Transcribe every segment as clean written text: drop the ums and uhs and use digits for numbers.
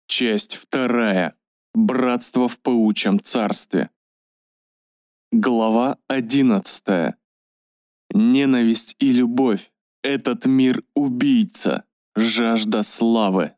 Часть 2. Братство в паучьем царстве. Глава 11. Ненависть и любовь. Этот мир убийца. Жажда славы.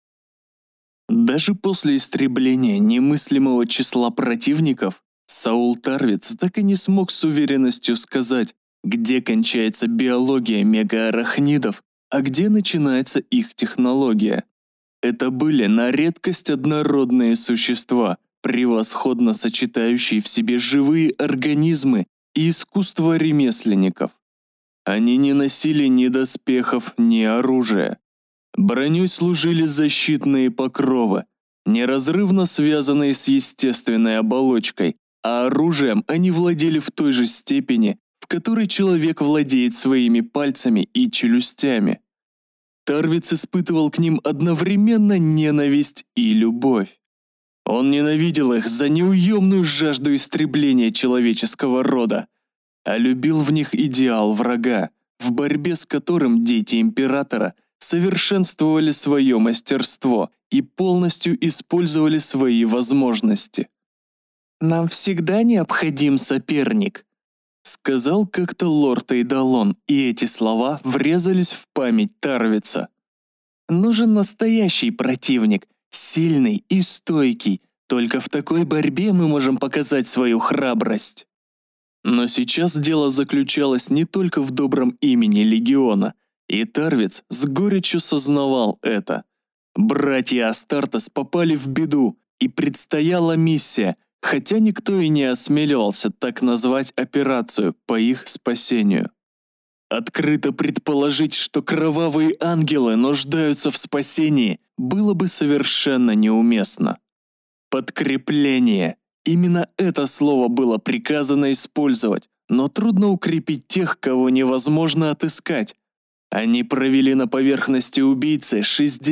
Даже после истребления немыслимого числа противников, Саул Тарвиц так и не смог с уверенностью сказать, где кончается биология мегаарахнидов, а где начинается их технология. Это были на редкость однородные существа, превосходно сочетающие в себе живые организмы и искусство ремесленников. Они не носили ни доспехов, ни оружия. Броней служили защитные покровы, неразрывно связанные с естественной оболочкой, а оружием они владели в той же степени, в которой человек владеет своими пальцами и челюстями. Тарвиц испытывал к ним одновременно ненависть и любовь. Он ненавидел их за неуемную жажду истребления человеческого рода, а любил в них идеал врага, в борьбе с которым дети императора совершенствовали свое мастерство и полностью использовали свои возможности. «Нам всегда необходим соперник», — сказал как-то лорд Эйдалон, и эти слова врезались в память Тарвица. «Нужен настоящий противник, сильный и стойкий. Только в такой борьбе мы можем показать свою храбрость». Но сейчас дело заключалось не только в добром имени легиона, и Тарвиц с горечью сознавал это. Братья Астартес попали в беду, и предстояла миссия, хотя никто и не осмеливался так назвать операцию по их спасению. Открыто предположить, что кровавые ангелы нуждаются в спасении, было бы совершенно неуместно. Подкрепление. Именно это слово было приказано использовать, но трудно укрепить тех, кого невозможно отыскать. Они провели на поверхности убийцы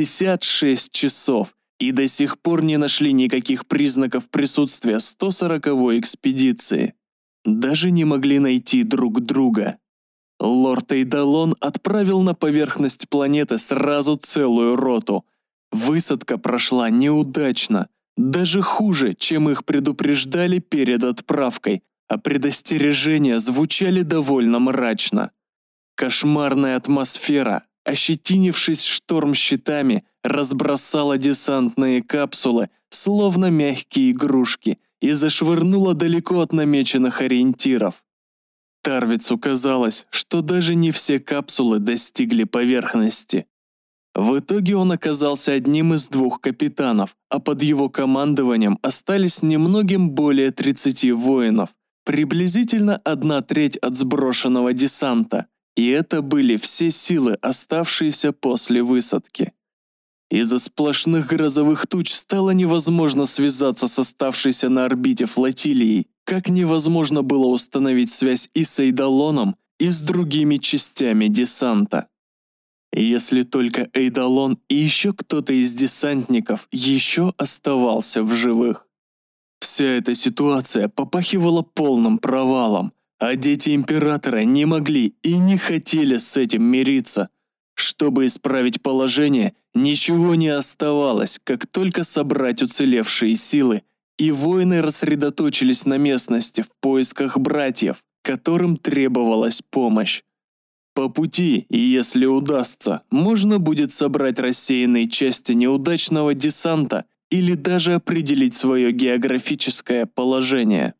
66 часов и до сих пор не нашли никаких признаков присутствия 140-й экспедиции. Даже не могли найти друг друга. Лорд Эйдалон отправил на поверхность планеты сразу целую роту. Высадка прошла неудачно, даже хуже, чем их предупреждали перед отправкой, а предостережения звучали довольно мрачно. Кошмарная атмосфера, ощетинившись штормщитами, разбросала десантные капсулы, словно мягкие игрушки, и зашвырнула далеко от намеченных ориентиров. Тарвицу казалось, что даже не все капсулы достигли поверхности. В итоге он оказался одним из двух капитанов, а под его командованием остались немногим более 30 воинов, приблизительно 1/3 от сброшенного десанта. И это были все силы, оставшиеся после высадки. Из-за сплошных грозовых туч стало невозможно связаться с оставшейся на орбите флотилией, как невозможно было установить связь и с Эйдалоном, и с другими частями десанта. Если только Эйдалон и еще кто-то из десантников еще оставался в живых. Вся эта ситуация попахивала полным провалом, а дети императора не могли и не хотели с этим мириться. Чтобы исправить положение, ничего не оставалось, как только собрать уцелевшие силы, и воины рассредоточились на местности в поисках братьев, которым требовалась помощь. По пути, и если удастся, можно будет собрать рассеянные части неудачного десанта или даже определить свое географическое положение.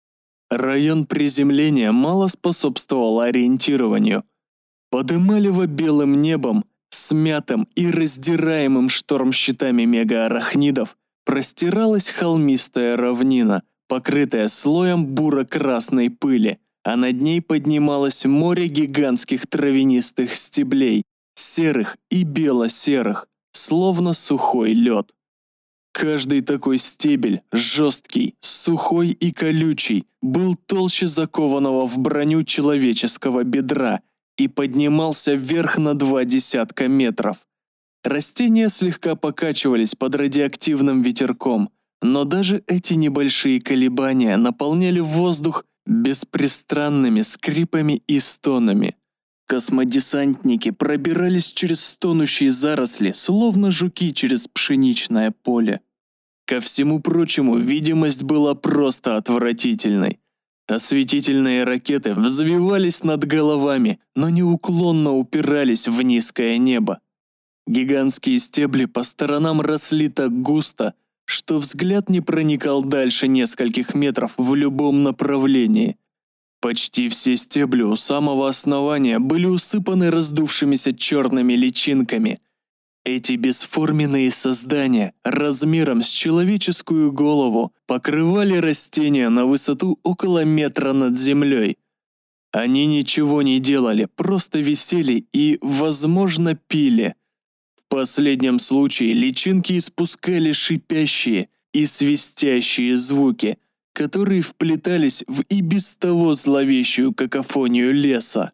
Район приземления мало способствовал ориентированию. Под эмалево-белым небом, смятым и раздираемым штормщитами мегаарахнидов, простиралась холмистая равнина, покрытая слоем буро-красной пыли, а над ней поднималось море гигантских травянистых стеблей, серых и бело-серых, словно сухой лед. Каждый такой стебель, жесткий, сухой и колючий, был толще закованного в броню человеческого бедра и поднимался вверх на 20 метров. Растения слегка покачивались под радиоактивным ветерком, но даже эти небольшие колебания наполняли воздух беспрестанными скрипами и стонами. Космодесантники пробирались через стонущие заросли, словно жуки через пшеничное поле. Ко всему прочему, видимость была просто отвратительной. Осветительные ракеты взвивались над головами, но неуклонно упирались в низкое небо. Гигантские стебли по сторонам росли так густо, что взгляд не проникал дальше нескольких метров в любом направлении. Почти все стебли у самого основания были усыпаны раздувшимися черными личинками. Эти бесформенные создания размером с человеческую голову покрывали растения на высоту около метра над землей. Они ничего не делали, просто висели и, возможно, пили. В последнем случае личинки испускали шипящие и свистящие звуки, которые вплетались в и без того зловещую какофонию леса.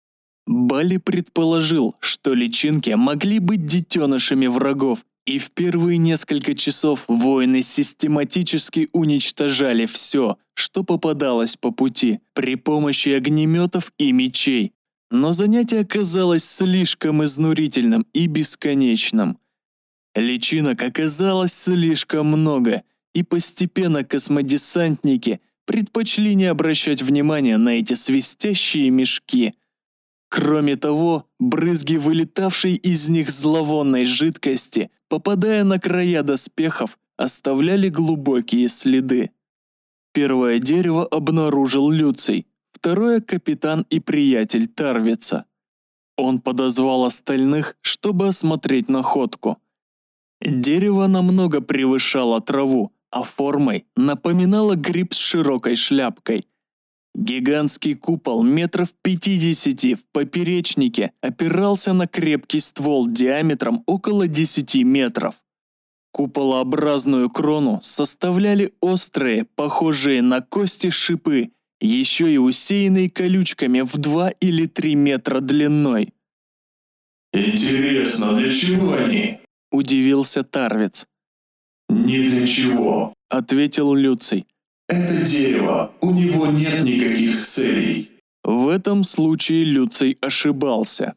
Бали предположил, что личинки могли быть детенышами врагов, и в первые несколько часов воины систематически уничтожали все, что попадалось по пути, при помощи огнеметов и мечей. Но занятие оказалось слишком изнурительным и бесконечным. Личинок оказалось слишком много, и постепенно космодесантники предпочли не обращать внимания на эти свистящие мешки. Кроме того, брызги, вылетавшей из них зловонной жидкости, попадая на края доспехов, оставляли глубокие следы. Первое дерево обнаружил Люций, второе — капитан и приятель Тарвица. Он подозвал остальных, чтобы осмотреть находку. Дерево намного превышало траву, а формой напоминало гриб с широкой шляпкой. Гигантский купол метров 50 в поперечнике опирался на крепкий ствол диаметром около 10 метров. Куполообразную крону составляли острые, похожие на кости шипы, еще и усеянные колючками в 2 или 3 метра длиной. «Интересно, для чего они?» – удивился Тарвиц. «Ни для чего», – ответил Люций. «Это дерево, у него нет никаких целей». В этом случае Люций ошибался.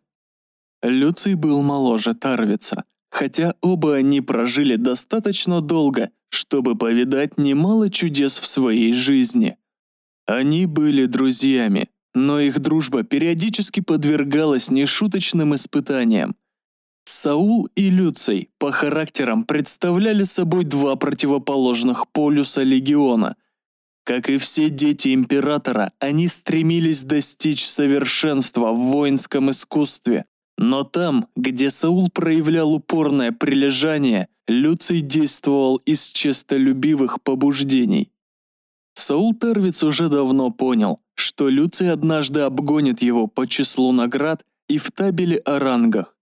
Люций был моложе Тарвица, хотя оба они прожили достаточно долго, чтобы повидать немало чудес в своей жизни. Они были друзьями, но их дружба периодически подвергалась нешуточным испытаниям. Саул и Люций по характерам представляли собой два противоположных полюса легиона. Как и все дети императора, они стремились достичь совершенства в воинском искусстве. Но там, где Саул проявлял упорное прилежание, Люций действовал из честолюбивых побуждений. Саул Тарвиц уже давно понял, что Люций однажды обгонит его по числу наград и в табеле о рангах.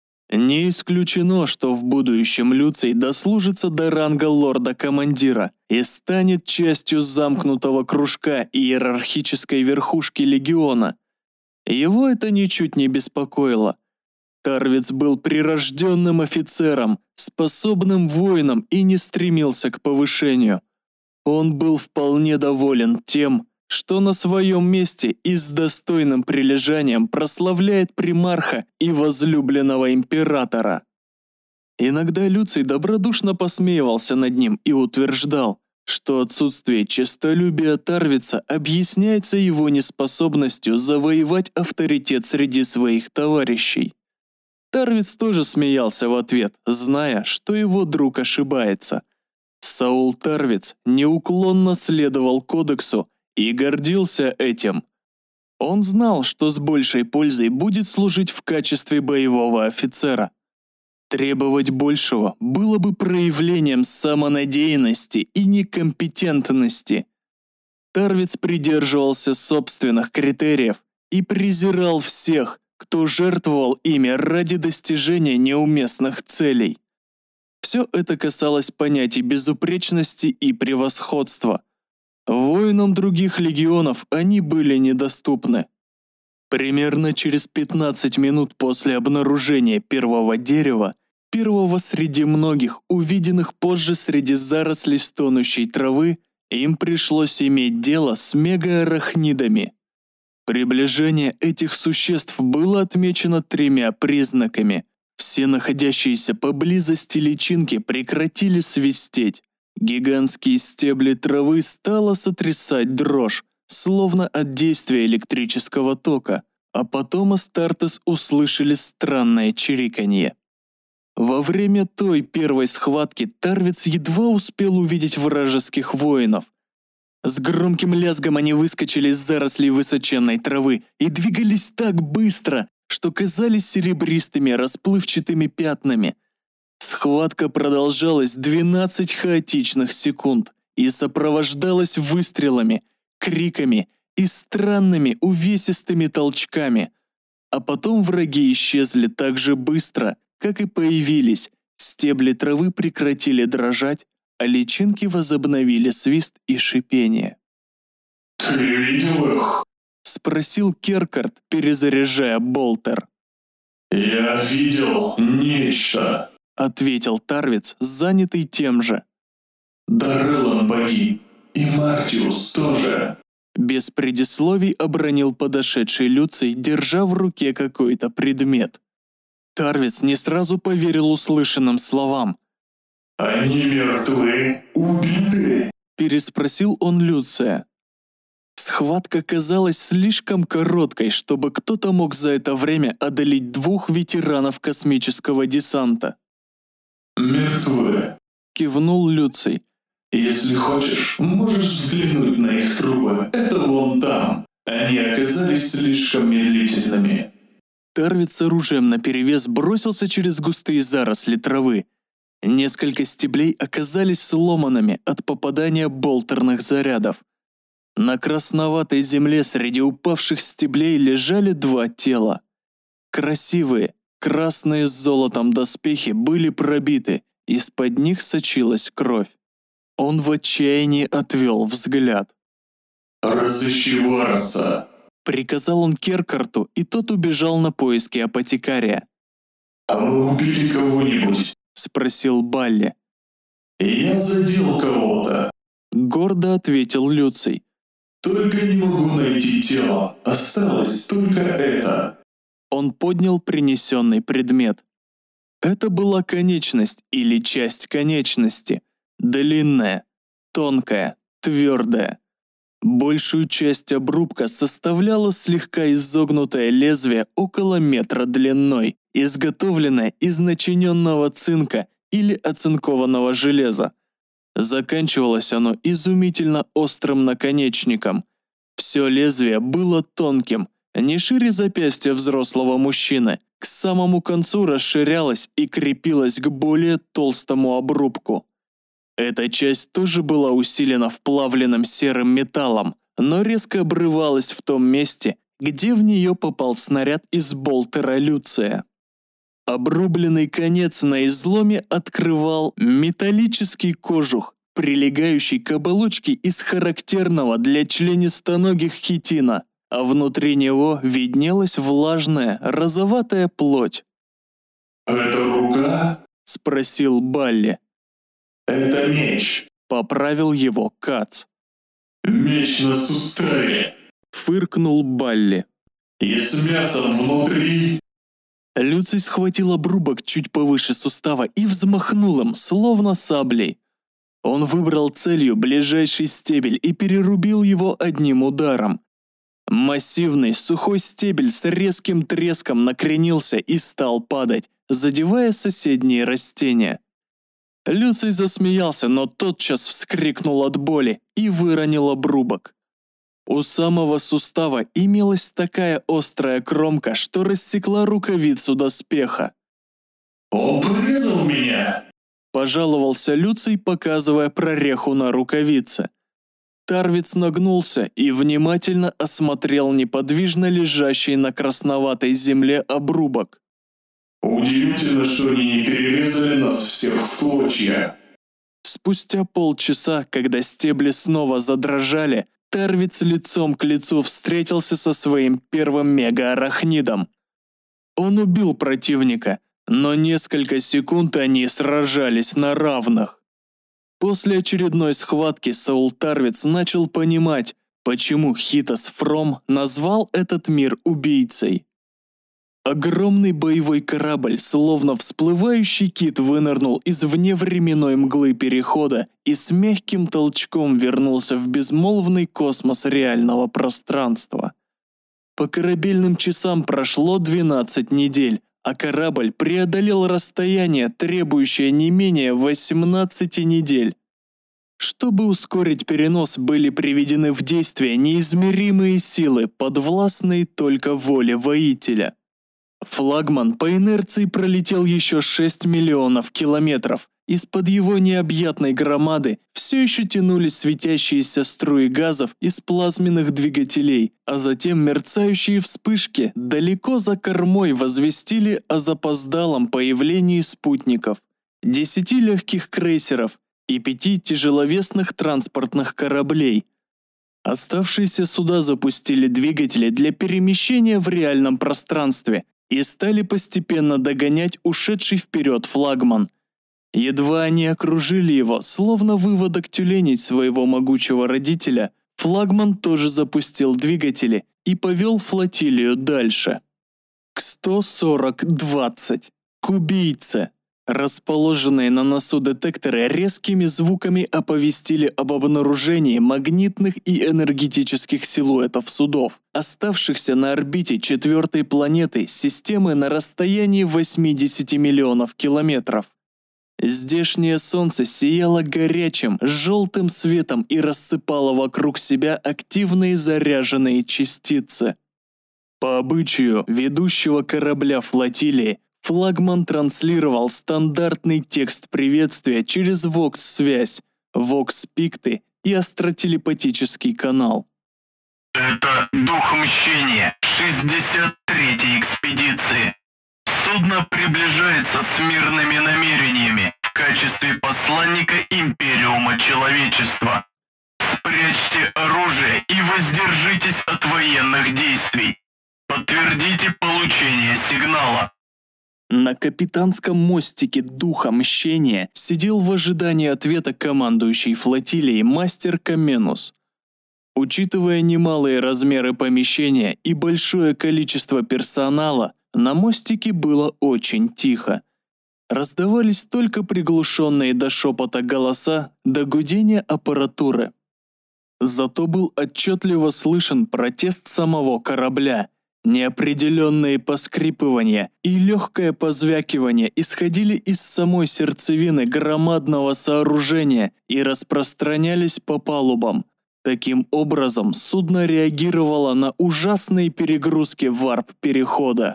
Не исключено, что в будущем Люций дослужится до ранга лорда-командира и станет частью замкнутого кружка иерархической верхушки легиона. Его это ничуть не беспокоило. Тарвиц был прирожденным офицером, способным воином и не стремился к повышению. Он был вполне доволен тем, что на своем месте и с достойным прилежанием прославляет примарха и возлюбленного императора. Иногда Люций добродушно посмеивался над ним и утверждал, что отсутствие честолюбия Тарвица объясняется его неспособностью завоевать авторитет среди своих товарищей. Тарвиц тоже смеялся в ответ, зная, что его друг ошибается. Саул Тарвиц неуклонно следовал кодексу и гордился этим. Он знал, что с большей пользой будет служить в качестве боевого офицера. Требовать большего было бы проявлением самонадеянности и некомпетентности. Тарвиц придерживался собственных критериев и презирал всех, кто жертвовал ими ради достижения неуместных целей. Все это касалось понятий безупречности и превосходства. Воинам других легионов они были недоступны. Примерно через 15 минут после обнаружения первого дерева, первого среди многих, увиденных позже среди зарослей стонущей травы, им пришлось иметь дело с мегаарахнидами. Приближение этих существ было отмечено 3 признаками. Все находящиеся поблизости личинки прекратили свистеть. Гигантские стебли травы стало сотрясать дрожь, словно от действия электрического тока, а потом Астартес услышали странное чириканье. Во время той первой схватки Тарвиц едва успел увидеть вражеских воинов. С громким лязгом они выскочили из зарослей высоченной травы и двигались так быстро, что казались серебристыми расплывчатыми пятнами. Схватка продолжалась 12 хаотичных секунд и сопровождалась выстрелами, криками и странными увесистыми толчками. А потом враги исчезли так же быстро, как и появились. Стебли травы прекратили дрожать, а личинки возобновили свист и шипение. «Ты видел их?» — спросил Керкард, перезаряжая болтер. «Я видел нечто», — ответил Тарвиц, занятый тем же. «Дарреллан погиб, и Мартиус тоже». Без предисловий обронил подошедший Люций, держа в руке какой-то предмет. Тарвиц не сразу поверил услышанным словам. «Они мертвы, убиты?» — переспросил он Люция. Схватка казалась слишком короткой, чтобы кто-то мог за это время одолеть 2 ветеранов космического десанта. «Мертвы», — кивнул Люций. «Если хочешь, можешь взглянуть на их трупы. Это вон там. Они оказались слишком медлительными». Тарвиц с оружием наперевес бросился через густые заросли травы. Несколько стеблей оказались сломанными от попадания болтерных зарядов. На красноватой земле среди упавших стеблей лежали 2 тела. Красивые, красные с золотом доспехи были пробиты, из-под них сочилась кровь. Он в отчаянии отвел взгляд. «Разыщи Вараса», — приказал он Керкарту, и тот убежал на поиски апотекария. «А мы убили кого-нибудь?» — спросил Балли. «Я задел кого-то», — гордо ответил Люций. «Только не могу найти тело. Осталось только это». Он поднял принесенный предмет. Это была конечность или часть конечности. Длинная, тонкая, твердая. Большую часть обрубка составляло слегка изогнутое лезвие около метра длиной, изготовленное из начиненного цинка или оцинкованного железа. Заканчивалось оно изумительно острым наконечником. Все лезвие было тонким, не шире запястья взрослого мужчины, к самому концу расширялось и крепилось к более толстому обрубку. Эта часть тоже была усилена вплавленным серым металлом, но резко обрывалась в том месте, где в нее попал снаряд из болтера Люция. Обрубленный конец на изломе открывал металлический кожух, прилегающий к оболочке из характерного для членистоногих хитина, а внутри него виднелась влажная розоватая плоть. «Это рука?» — спросил Балли. «Это меч», — поправил его Кац. «Меч на суставе», — фыркнул Балли. «И с мясом внутри». Люций схватил обрубок чуть повыше сустава и взмахнул им, словно саблей. Он выбрал целью ближайший стебель и перерубил его одним ударом. Массивный сухой стебель с резким треском накренился и стал падать, задевая соседние растения. Люций засмеялся, но тотчас вскрикнул от боли и выронил обрубок. У самого сустава имелась такая острая кромка, что рассекла рукавицу доспеха. «Он порезал меня!» — пожаловался Люций, показывая прореху на рукавице. Тарвиц нагнулся и внимательно осмотрел неподвижно лежащий на красноватой земле обрубок. «Удивительно, что они не перерезали нас всех в клочья». Спустя полчаса, когда стебли снова задрожали, Тарвиц лицом к лицу встретился со своим первым мега-арахнидом. Он убил противника, но несколько секунд они сражались на равных. После очередной схватки Саул Тарвиц начал понимать, Почему Хитос Фром назвал этот мир убийцей? Огромный боевой корабль, словно всплывающий кит, вынырнул из вневременной мглы перехода и с мягким толчком вернулся в безмолвный космос реального пространства. По корабельным часам прошло 12 недель, а корабль преодолел расстояние, требующее не менее 18 недель. Чтобы ускорить перенос, были приведены в действие неизмеримые силы, подвластные только воле воителя. Флагман по инерции пролетел еще 6 миллионов километров. Из-под его необъятной громады все еще тянулись светящиеся струи газов из плазменных двигателей, а затем мерцающие вспышки далеко за кормой возвестили о запоздалом появлении спутников, 10 легких крейсеров и 5 тяжеловесных транспортных кораблей. Оставшиеся суда запустили двигатели для перемещения в реальном пространстве и стали постепенно догонять ушедший вперед флагман. Едва они окружили его, словно выводок тюленей своего могучего родителя, флагман тоже запустил двигатели и повел флотилию дальше. К 140-20. К убийце. Расположенные на носу детекторы резкими звуками оповестили об обнаружении магнитных и энергетических силуэтов судов, оставшихся на орбите четвертой планеты системы на расстоянии 80 миллионов километров. Здешнее солнце сияло горячим, желтым светом и рассыпало вокруг себя активные заряженные частицы. По обычаю ведущего корабля флотилии, флагман транслировал стандартный текст приветствия через вокс-связь, вокс-пикты и астротелепатический канал. Это Дух Мщения 63-й экспедиции. Судно приближается с мирными намерениями в качестве посланника Империума Человечества. Спрячьте оружие и воздержитесь от военных действий. Подтвердите получение сигнала. На капитанском мостике Духа Мщения сидел в ожидании ответа командующий флотилией мастер Каменус. Учитывая немалые размеры помещения и большое количество персонала, на мостике было очень тихо. Раздавались только приглушенные до шепота голоса, до гудения аппаратуры. Зато был отчетливо слышен протест самого корабля. Неопределенные поскрипывания и легкое позвякивание исходили из самой сердцевины громадного сооружения и распространялись по палубам. Таким образом, судно реагировало на ужасные перегрузки варп-перехода.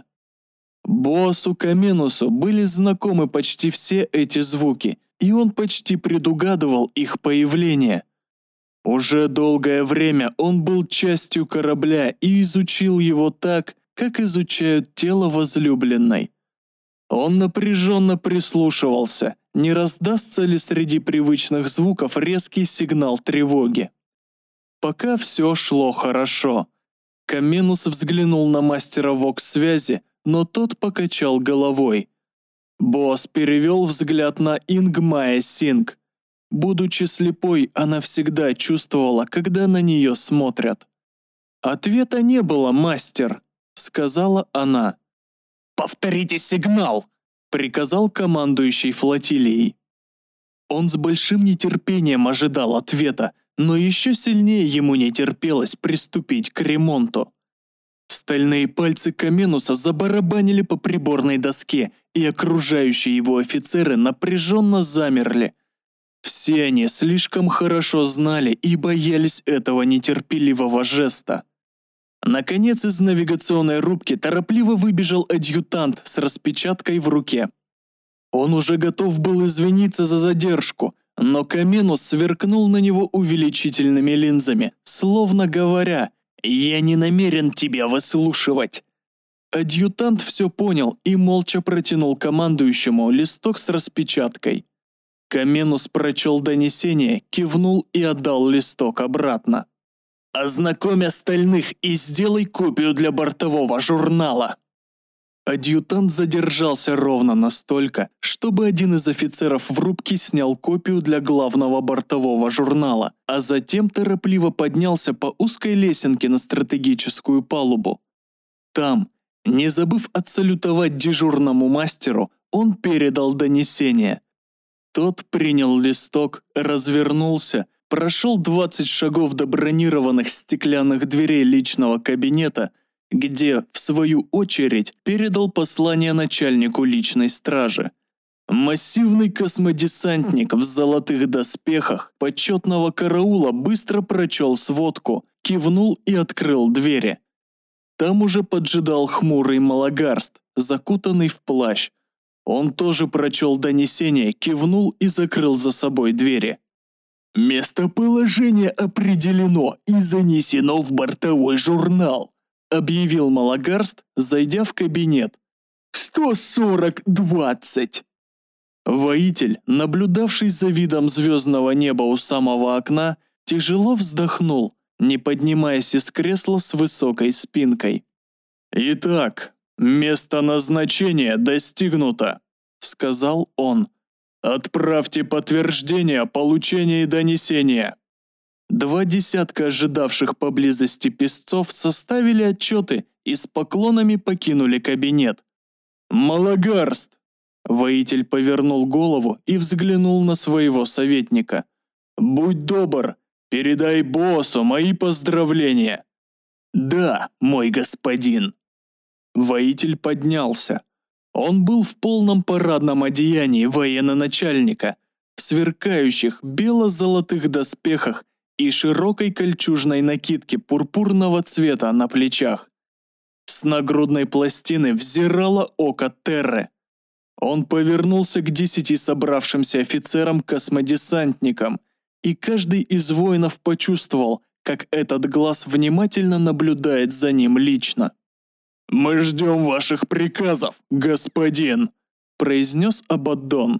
Боссу Каменусу были знакомы почти все эти звуки, и он почти предугадывал их появление. Уже долгое время он был частью корабля и изучил его так, как изучают тело возлюбленной. Он напряженно прислушивался, не раздастся ли среди привычных звуков резкий сигнал тревоги. Пока все шло хорошо. Каменус взглянул на мастера вокс-связи, но тот покачал головой. Босс перевел взгляд на Ингмая Синг. Будучи слепой, она всегда чувствовала, когда на нее смотрят. «Ответа не было, мастер», — сказала она. «Повторите сигнал», — приказал командующий флотилией. Он с большим нетерпением ожидал ответа, но еще сильнее ему не терпелось приступить к ремонту. Стальные пальцы Каменуса забарабанили по приборной доске, и окружающие его офицеры напряженно замерли. Все они слишком хорошо знали и боялись этого нетерпеливого жеста. Наконец из навигационной рубки торопливо выбежал адъютант с распечаткой в руке. Он уже готов был извиниться за задержку, но Каменус сверкнул на него увеличительными линзами, словно говоря: «Я не намерен тебя выслушивать». Адъютант все понял и молча протянул командующему листок с распечаткой. Каменус прочел донесение, кивнул и отдал листок обратно. «Ознакомь остальных и сделай копию для бортового журнала». Адъютант задержался ровно настолько, чтобы один из офицеров в рубке снял копию для главного бортового журнала, а затем торопливо поднялся по узкой лесенке на стратегическую палубу. Там, не забыв отсалютовать дежурному мастеру, он передал донесение. Тот принял листок, развернулся, прошел 20 шагов до бронированных стеклянных дверей личного кабинета, где, в свою очередь, передал послание начальнику личной стражи. Массивный космодесантник в золотых доспехах почетного караула быстро прочел сводку, кивнул и открыл двери. Там уже поджидал хмурый Малагарст, закутанный в плащ. Он тоже прочел донесение, кивнул и закрыл за собой двери. «Местоположение определено и занесено в бортовой журнал», объявил Малагарст, зайдя в кабинет. 140-20. Воитель, наблюдавший за видом звездного неба у самого окна, тяжело вздохнул, не поднимаясь из кресла с высокой спинкой. «Итак, место назначения достигнуто», — сказал он. «Отправьте подтверждение получения и донесения». 2 десятка ожидавших поблизости песцов составили отчеты и с поклонами покинули кабинет. «Малагарст!» Воитель повернул голову и взглянул на своего советника. «Будь добр, передай боссу мои поздравления». «Да, мой господин». Воитель поднялся. Он был в полном парадном одеянии военно-начальника, в сверкающих бело-золотых доспехах и широкой кольчужной накидке пурпурного цвета на плечах. С нагрудной пластины взирало око Терры. Он повернулся к 10 собравшимся офицерам-космодесантникам, и каждый из воинов почувствовал, как этот глаз внимательно наблюдает за ним лично. «Мы ждем ваших приказов, господин», – произнес Абаддон.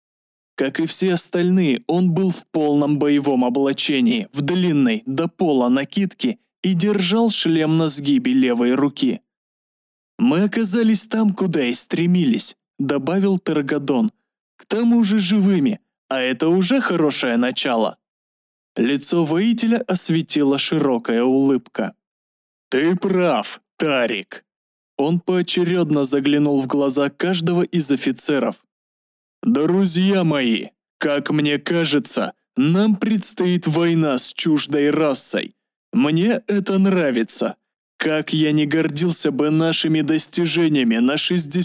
Как и все остальные, он был в полном боевом облачении, в длинной, до пола накидке и держал шлем на сгибе левой руки. «Мы оказались там, куда и стремились», – добавил Таргадон. «К тому же живыми, а это уже хорошее начало». Лицо воителя осветила широкая улыбка. «Ты прав, Тарик». Он поочередно заглянул в глаза каждого из офицеров. «Друзья мои, как мне кажется, нам предстоит война с чуждой расой. Мне это нравится. Как я не гордился бы нашими достижениями на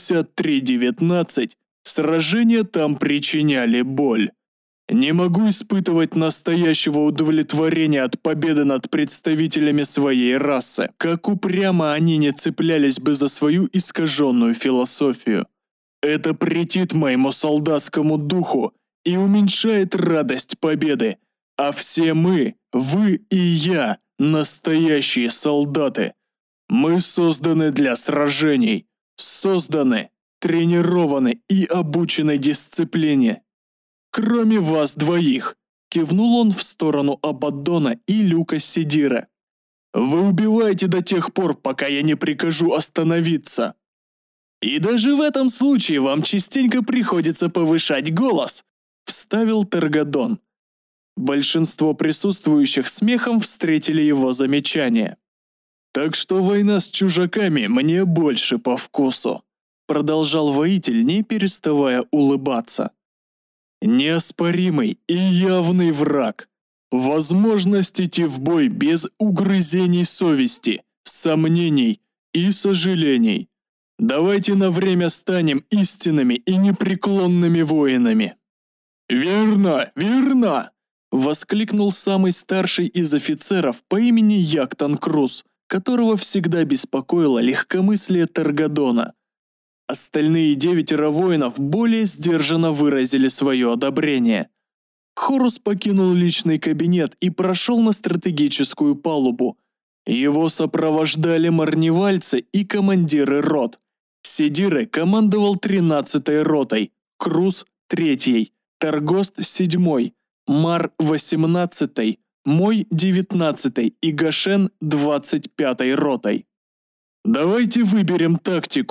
63-19, сражения там причиняли боль. Не могу испытывать настоящего удовлетворения от победы над представителями своей расы, как упрямо они не цеплялись бы за свою искаженную философию. Это претит моему солдатскому духу и уменьшает радость победы, а все мы, вы и я, настоящие солдаты. Мы созданы для сражений, созданы, тренированы и обучены дисциплине. Кроме вас двоих, кивнул он в сторону Абаддона и Люка Сидира. Вы убиваете до тех пор, пока я не прикажу остановиться. И даже в этом случае вам частенько приходится повышать голос, вставил Таргадон. Большинство присутствующих смехом встретили его замечание. Так что война с чужаками мне больше по вкусу, продолжал воитель, не переставая улыбаться. Неоспоримый и явный враг. Возможность идти в бой без угрызений совести, сомнений и сожалений. Давайте на время станем истинными и непреклонными воинами. Верно, верно, воскликнул самый старший из офицеров по имени Яктан Круз, которого всегда беспокоило легкомыслие Таргадона. Остальные 9 воинов более сдержанно выразили свое одобрение. Хорус покинул личный кабинет и прошел на стратегическую палубу. Его сопровождали марневальцы и командиры рот. Сидиры командовал 13-й ротой, Круз 3-й, Таргост 7-й, Мар 18-й, Мой 19-й и Гашен 25-й ротой. «Давайте выберем тактику»,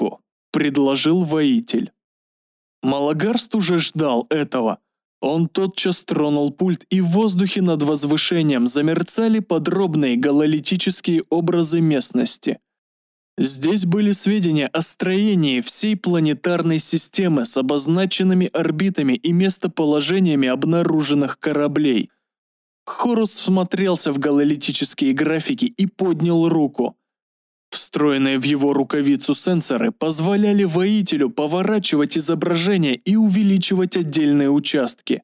предложил воитель. Малагарст уже ждал этого. Он тотчас тронул пульт, и в воздухе над возвышением замерцали подробные гололитические образы местности. Здесь были сведения о строении всей планетарной системы с обозначенными орбитами и местоположениями обнаруженных кораблей. Хорус всмотрелся в гололитические графики и поднял руку. Встроенные в его рукавицу сенсоры позволяли воителю поворачивать изображение и увеличивать отдельные участки.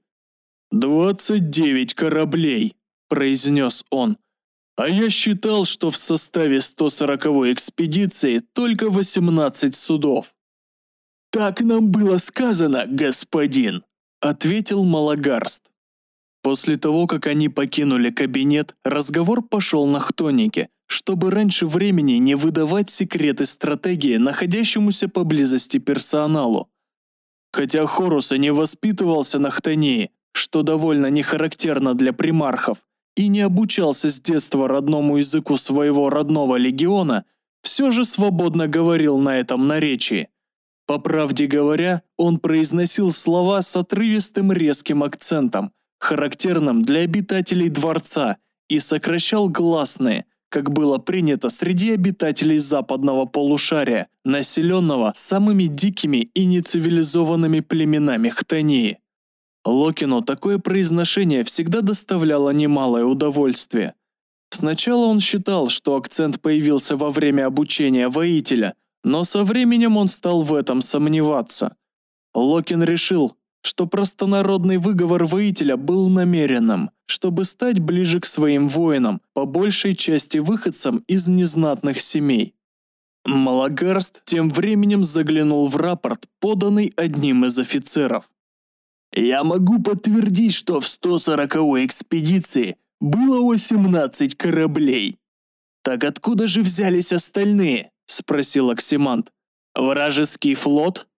29 кораблей, произнес он. А я считал, что в составе 140-й экспедиции только 18 судов. Так нам было сказано, господин, ответил Малагарст. После того, как они покинули кабинет, разговор пошел на хтонике, чтобы раньше времени не выдавать секреты стратегии находящемуся поблизости персоналу. Хотя Хорус и не воспитывался на хтонии, что довольно нехарактерно для примархов, и не обучался с детства родному языку своего родного легиона, все же свободно говорил на этом наречии. По правде говоря, он произносил слова с отрывистым резким акцентом, характерным для обитателей дворца, и сокращал гласные, как было принято среди обитателей западного полушария, населенного самыми дикими и нецивилизованными племенами Хтонии. Локину такое произношение всегда доставляло немалое удовольствие. Сначала он считал, что акцент появился во время обучения воителя, но со временем он стал в этом сомневаться. Локин решил, что простонародный выговор воителя был намеренным, чтобы стать ближе к своим воинам, по большей части выходцам из незнатных семей. Малагарст тем временем заглянул в рапорт, поданный одним из офицеров. «Я могу подтвердить, что в 140-й экспедиции было 18 кораблей». «Так откуда же взялись остальные?» – спросил Оксимант. «Вражеский флот?»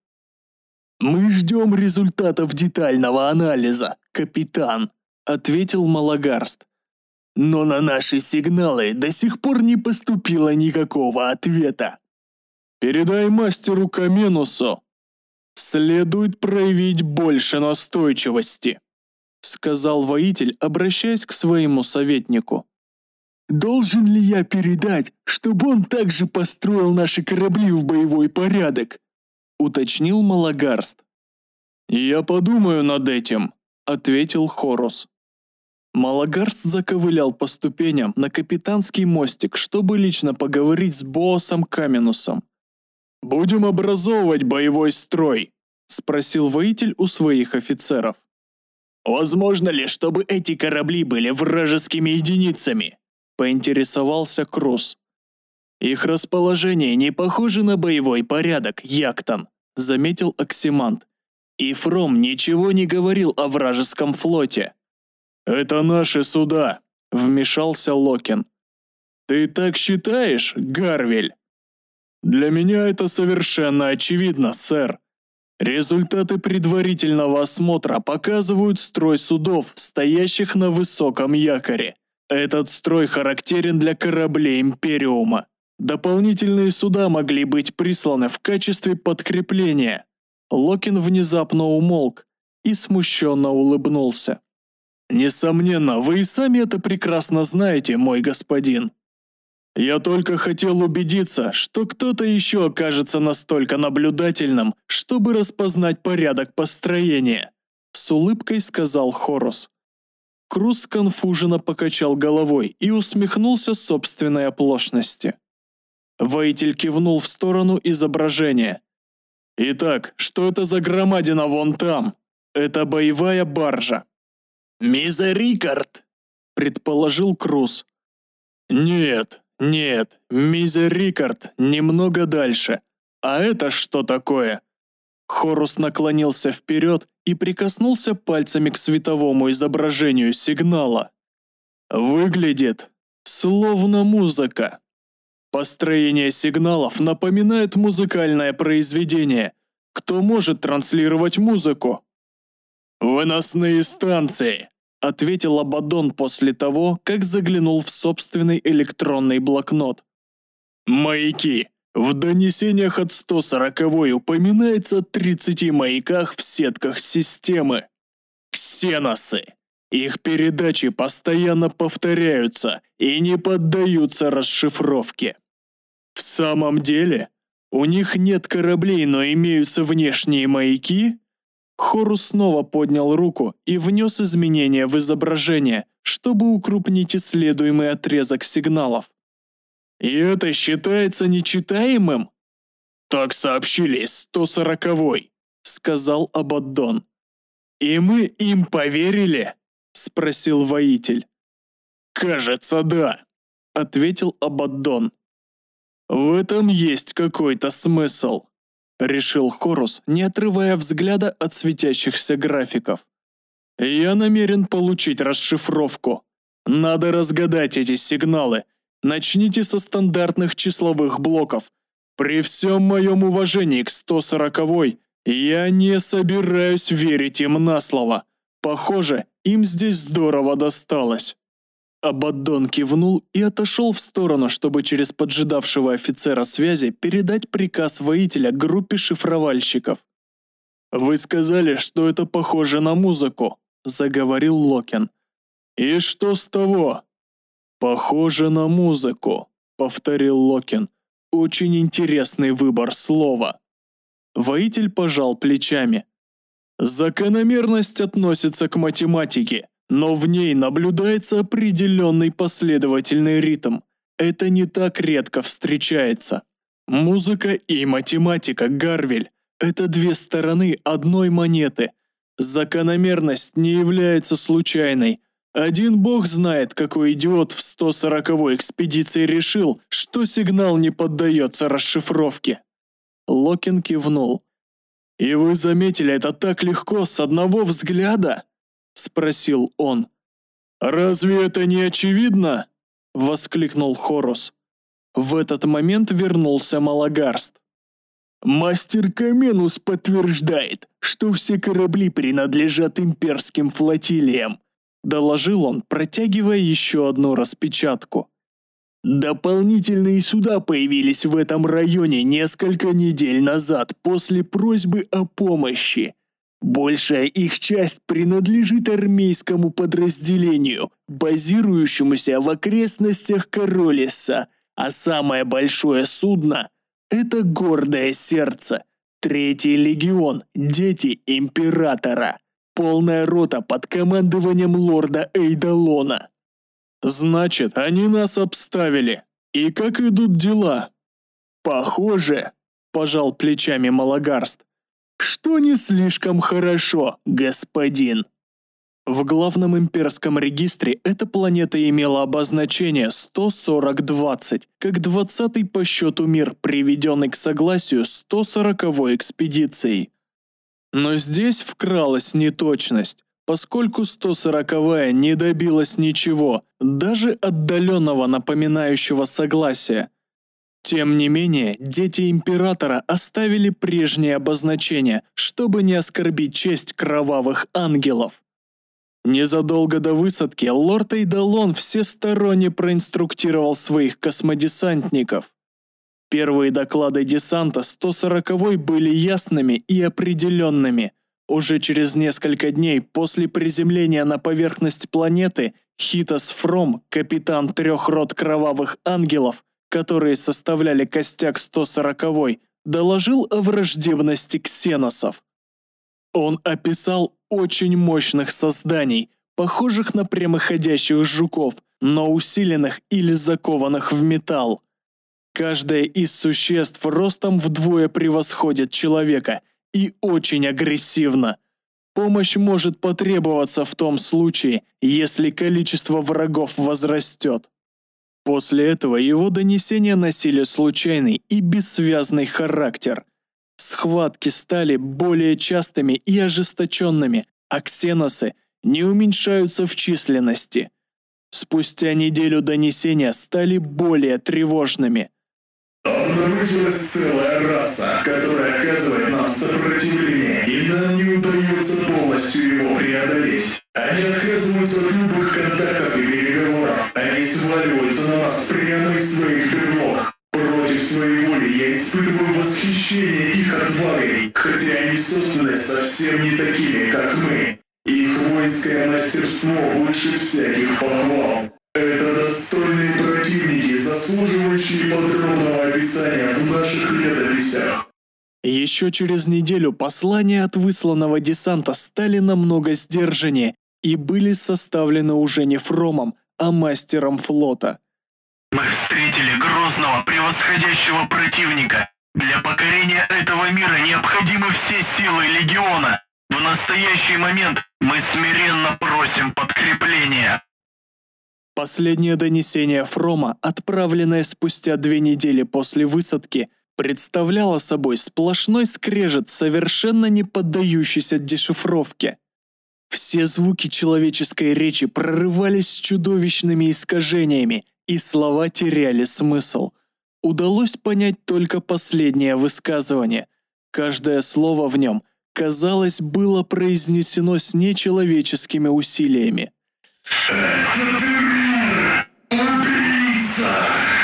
«Мы ждем результатов детального анализа, капитан», – ответил Малагарст. «Но на наши сигналы до сих пор не поступило никакого ответа». «Передай мастеру Каменусу. Следует проявить больше настойчивости», – сказал воитель, обращаясь к своему советнику. «Должен ли я передать, чтобы он также построил наши корабли в боевой порядок?» – уточнил Малагарст. «Я подумаю над этим», – ответил Хорус. Малагарст заковылял по ступеням на капитанский мостик, чтобы лично поговорить с боссом Каменусом. «Будем образовывать боевой строй», – спросил воитель у своих офицеров. «Возможно ли, чтобы эти корабли были вражескими единицами?» – поинтересовался Крус. «Их расположение не похоже на боевой порядок, Яктон», – заметил Оксимант. «И Фром ничего не говорил о вражеском флоте». «Это наши суда», – вмешался Локин. «Ты так считаешь, Гарвель?» «Для меня это совершенно очевидно, сэр. Результаты предварительного осмотра показывают строй судов, стоящих на высоком якоре. Этот строй характерен для кораблей Империума. Дополнительные суда могли быть присланы в качестве подкрепления». Локин внезапно умолк и смущенно улыбнулся. «Несомненно, вы и сами это прекрасно знаете, мой господин. Я только хотел убедиться, что кто-то еще окажется настолько наблюдательным, чтобы распознать порядок построения», – с улыбкой сказал Хорус. Крус конфуженно покачал головой и усмехнулся собственной оплошности. Воитель кивнул в сторону изображения. «Итак, что это за громадина вон там? Это боевая баржа». «Мизерикард», – предположил Крус. «Нет, Мизерикард немного дальше. А это что такое?» Хорус наклонился вперед и прикоснулся пальцами к световому изображению сигнала. «Выглядит словно музыка. Построение сигналов напоминает музыкальное произведение. Кто может транслировать музыку?» «Выносные станции», – ответил Абаддон после того, как заглянул в собственный электронный блокнот. «Маяки, В донесениях от 140-й упоминается о 30 маяках в сетках системы. Ксеносы. Их передачи постоянно повторяются и не поддаются расшифровке. В самом деле, у них нет кораблей, но имеются внешние маяки? Хорус снова поднял руку и внес изменения в изображение, чтобы укрупнить исследуемый отрезок сигналов. И это считается нечитаемым? Так сообщили 140-й, сказал Абаддон. И мы им поверили? Спросил воитель. Кажется, да, ответил Абаддон. В этом есть какой-то смысл, решил Хорус, не отрывая взгляда от светящихся графиков. Я намерен получить расшифровку. Надо разгадать эти сигналы. Начните со стандартных числовых блоков. При всем моем уважении к 140-й, я не собираюсь верить им на слово. Похоже, им здесь здорово досталось. Абаддон кивнул и отошел в сторону, чтобы через поджидавшего офицера связи передать приказ воителя группе шифровальщиков. «Вы сказали, что это похоже на музыку», — заговорил Локин. «И что с того?» «Похоже на музыку», — повторил Локин. «Очень интересный выбор слова». Воитель пожал плечами. «Закономерность относится к математике, но в ней наблюдается определенный последовательный ритм. Это не так редко встречается. Музыка и математика, Гарвель, это две стороны одной монеты. Закономерность не является случайной. Один бог знает, какой идиот в 140-й экспедиции решил, что сигнал не поддается расшифровке». Локин кивнул. «И вы заметили это так легко, с одного взгляда?» — спросил он. «Разве это не очевидно?» — воскликнул Хорус. В этот момент вернулся Малагарст. «Мастер Каменус подтверждает, что все корабли принадлежат имперским флотилиям», — доложил он, протягивая еще одну распечатку. «Дополнительные суда появились в этом районе несколько недель назад после просьбы о помощи. Большая их часть принадлежит армейскому подразделению, базирующемуся в окрестностях Королиса, а самое большое судно – это Гордое Сердце, 3-й легион, дети Императора, полная рота под командованием лорда Эйдолона». «Значит, они нас обставили. И как идут дела?» «Похоже», – пожал плечами Малагарст, – «что не слишком хорошо, господин». В главном имперском регистре эта планета имела обозначение 140-20, как 20-й по счету мир, приведенный к согласию 140-й экспедицией. Но здесь вкралась неточность, поскольку 140-я не добилась ничего, даже отдаленного напоминающего согласия. Тем не менее, дети Императора оставили прежнее обозначение, чтобы не оскорбить честь кровавых ангелов. Незадолго до высадки лорд Эйдолон всесторонне проинструктировал своих космодесантников. Первые доклады десанта 140-й были ясными и определенными. Уже через несколько дней после приземления на поверхность планеты Хитос Фром, капитан 3 рот кровавых ангелов, которые составляли костяк 140-й, доложил о враждебности ксеносов. Он описал очень мощных созданий, похожих на прямоходящих жуков, но усиленных или закованных в металл. Каждое из существ ростом вдвое превосходит человека и очень агрессивно. Помощь может потребоваться в том случае, если количество врагов возрастет. После этого его донесения носили случайный и бессвязный характер. Схватки стали более частыми и ожесточенными, а ксеносы не уменьшаются в численности. Спустя неделю донесения стали более тревожными. Обнаружилась целая раса, которая оказывает нам сопротивление, и нам не удается полностью его преодолеть. Они отказываются от любых контактов и переговоров. Они сваливаются на нас прямо из своих берлог. Против своей воли я Они созданы совсем не такими, как мы. Их воинское мастерство выше всяких похвал. Это достойные противники, заслуживающие подробного описания в наших летописях. Еще через неделю послания от высланного десанта стали намного сдержаннее и были составлены уже не Фромом, а мастером флота. Мы встретили грозного, превосходящего противника. Для покорения этого мира необходимы все силы Легиона. В настоящий момент мы смиренно просим подкрепления. Последнее донесение Фрома, отправленное спустя 2 недели после высадки, представляло собой сплошной скрежет, совершенно не поддающийся дешифровке. Все звуки человеческой речи прорывались с чудовищными искажениями, и слова теряли смысл. Удалось понять только последнее высказывание. Каждое слово в нем, казалось, было произнесено с нечеловеческими усилиями. «Этот мир! Убийца!»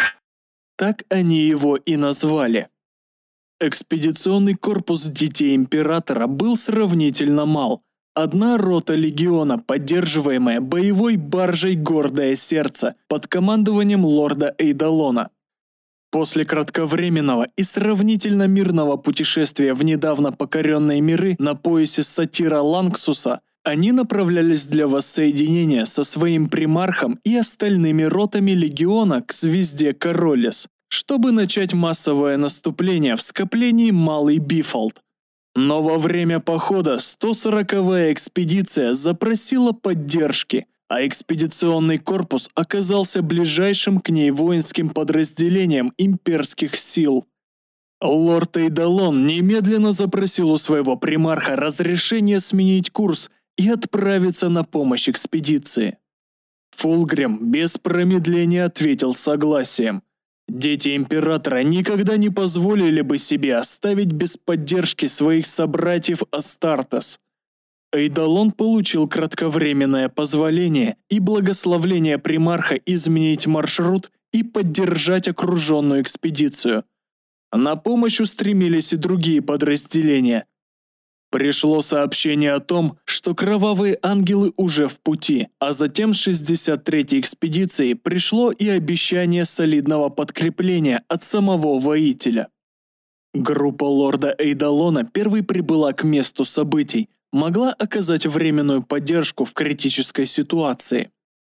Так они его и назвали. Экспедиционный корпус Детей Императора был сравнительно мал. Одна рота легиона, поддерживаемая боевой баржей «Гордое сердце» под командованием лорда Эйдолона. После кратковременного и сравнительно мирного путешествия в недавно покоренные миры на поясе Сатира Ланксуса, они направлялись для воссоединения со своим примархом и остальными ротами легиона к звезде Королес, чтобы начать массовое наступление в скоплении Малый Бифолд. Но во время похода 140-я экспедиция запросила поддержки, а экспедиционный корпус оказался ближайшим к ней воинским подразделением имперских сил. Лорд Эйдолон немедленно запросил у своего примарха разрешение сменить курс и отправиться на помощь экспедиции. Фулгрим без промедления ответил согласием. Дети Императора никогда не позволили бы себе оставить без поддержки своих собратьев Астартес. Эйдолон получил кратковременное позволение и благословление примарха изменить маршрут и поддержать окруженную экспедицию. На помощь устремились и другие подразделения. Пришло сообщение о том, что кровавые ангелы уже в пути, а затем с 63-й экспедиции пришло и обещание солидного подкрепления от самого воителя. Группа лорда Эйдолона первой прибыла к месту событий, могла оказать временную поддержку в критической ситуации.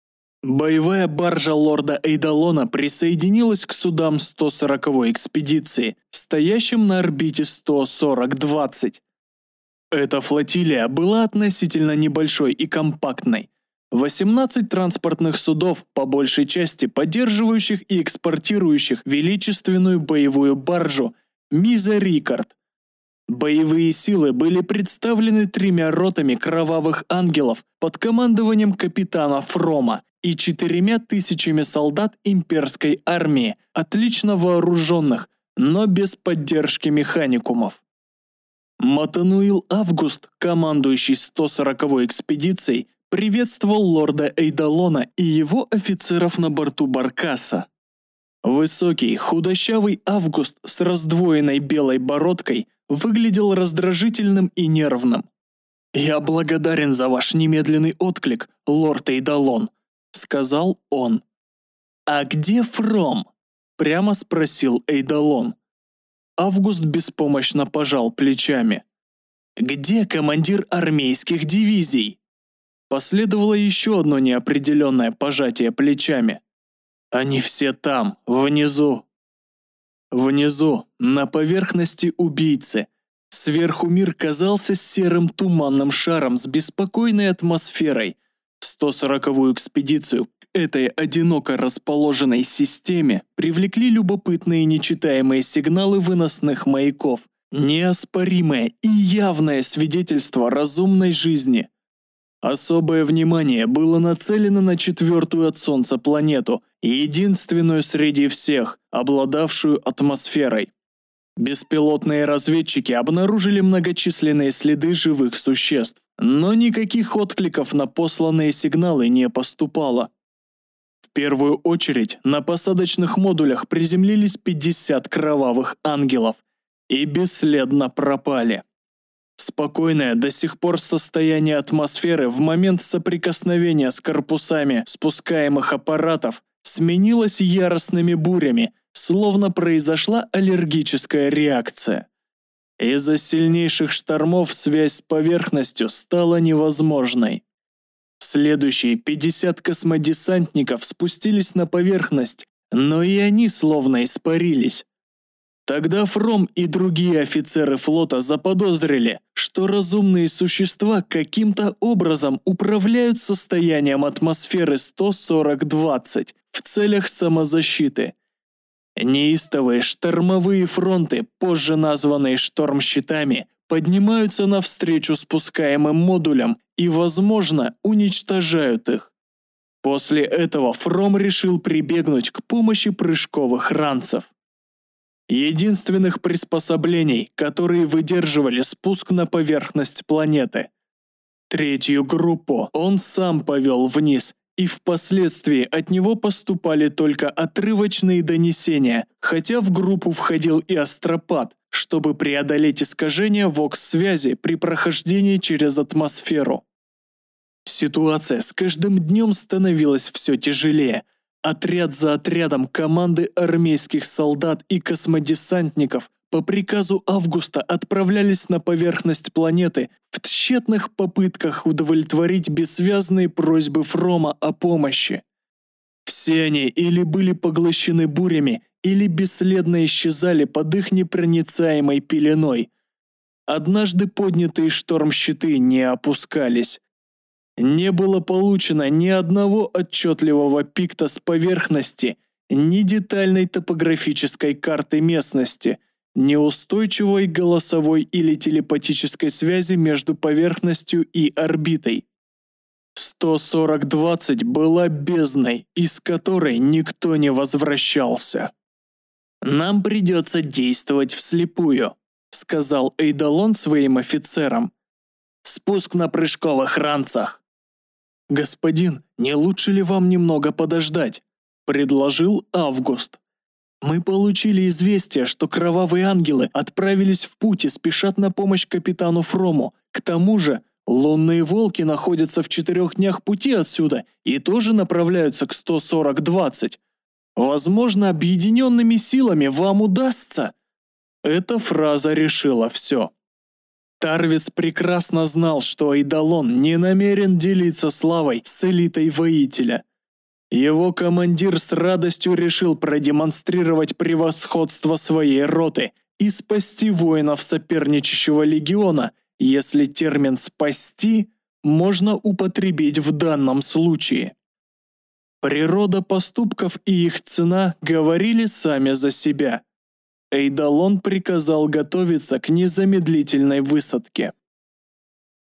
Боевая баржа лорда Эйдолона присоединилась к судам 140-й экспедиции, стоящим на орбите 140-20. Эта флотилия была относительно небольшой и компактной. 18 транспортных судов, по большей части поддерживающих и экспортирующих величественную боевую баржу Миза Рикард. Боевые силы были представлены 3 ротами кровавых ангелов под командованием капитана Фрома и 4000 солдат имперской армии, отлично вооруженных, но без поддержки механикумов. Матануил Август, командующий 140-й экспедицией, приветствовал лорда Эйдолона и его офицеров на борту баркаса. Высокий, худощавый Август с раздвоенной белой бородкой выглядел раздражительным и нервным. «Я благодарен за ваш немедленный отклик, лорд Эйдолон», — сказал он. «А где Фром?» — прямо спросил Эйдолон. Август беспомощно пожал плечами. «Где командир армейских дивизий?» Последовало еще одно неопределенное пожатие плечами. «Они все там, внизу». Внизу, на поверхности убийцы, сверху мир казался серым туманным шаром с беспокойной атмосферой. 140-ю экспедицию к этой одиноко расположенной системе привлекли любопытные нечитаемые сигналы выносных маяков, неоспоримое и явное свидетельство разумной жизни. Особое внимание было нацелено на 4-ю от Солнца планету, единственную среди всех, обладавшую атмосферой. Беспилотные разведчики обнаружили многочисленные следы живых существ, но никаких откликов на посланные сигналы не поступало. В первую очередь на посадочных модулях приземлились 50 кровавых ангелов и бесследно пропали. Спокойное до сих пор состояние атмосферы в момент соприкосновения с корпусами спускаемых аппаратов сменилось яростными бурями, словно произошла аллергическая реакция. Из-за сильнейших штормов связь с поверхностью стала невозможной. Следующие 50 космодесантников спустились на поверхность, но и они словно испарились. Тогда Фром и другие офицеры флота заподозрили, что разумные существа каким-то образом управляют состоянием атмосферы 140-20 в целях самозащиты. Неистовые штормовые фронты, позже названные штормщитами, поднимаются навстречу спускаемым модулям и, возможно, уничтожают их. После этого Фром решил прибегнуть к помощи прыжковых ранцев. Единственных приспособлений, которые выдерживали спуск на поверхность планеты. Третью группу он сам повел вниз, и впоследствии от него поступали только отрывочные донесения, хотя в группу входил и астропат, чтобы преодолеть искажения вокс-связи при прохождении через атмосферу. Ситуация с каждым днем становилась все тяжелее. Отряд за отрядом команды армейских солдат и космодесантников по приказу Августа отправлялись на поверхность планеты в тщетных попытках удовлетворить бессвязные просьбы Фрома о помощи. Все они или были поглощены бурями, или бесследно исчезали под их непроницаемой пеленой. Однажды поднятые штормщиты не опускались. Не было получено ни одного отчетливого пикта с поверхности, ни детальной топографической карты местности, ни устойчивой голосовой или телепатической связи между поверхностью и орбитой. 140-20 была бездной, из которой никто не возвращался. «Нам придется действовать вслепую», — сказал Эйдолон своим офицерам. «Спуск на прыжковых ранцах». «Господин, не лучше ли вам немного подождать?» – предложил Август. «Мы получили известие, что кровавые ангелы отправились в путь и спешат на помощь капитану Фрому. К тому же, лунные волки находятся в 4 днях пути отсюда и тоже направляются к 140-20. Возможно, объединенными силами вам удастся». Эта фраза решила все. Тарвиц прекрасно знал, что Эйдолон не намерен делиться славой с элитой воителя. Его командир с радостью решил продемонстрировать превосходство своей роты и спасти воинов соперничающего легиона, если термин «спасти» можно употребить в данном случае. Природа поступков и их цена говорили сами за себя. Эйдолон приказал готовиться к незамедлительной высадке.